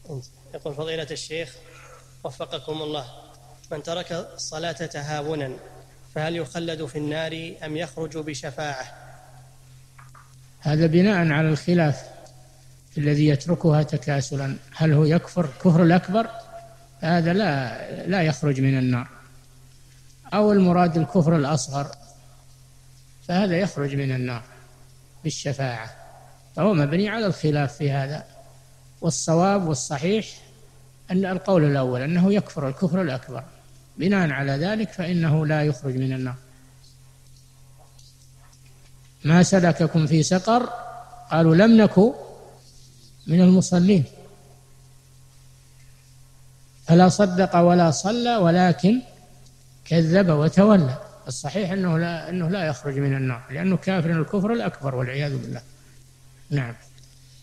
يقول فضيلة الشيخ وفقكم الله، من ترك الصلاة تهاونا فهل يخلد في النار أم يخرج بشفاعة؟ هذا بناء على الخلاف في الذي يتركها تكاسلا، هل هو يكفر كفر الأكبر؟ هذا لا يخرج من النار، أو المراد الكفر الأصغر فهذا يخرج من النار بالشفاعة. فهو مبني على الخلاف في هذا، والصواب والصحيح أن القول الأول أنه يكفر الكفر الأكبر، بناء على ذلك فإنه لا يخرج من النار. ما سلككم في سقر؟ قالوا لم نك من المصلين، فلا صدق ولا صلى ولكن كذب وتولى. الصحيح أنه لا يخرج من النار، لأنه كافر الكفر الأكبر والعياذ بالله. نعم.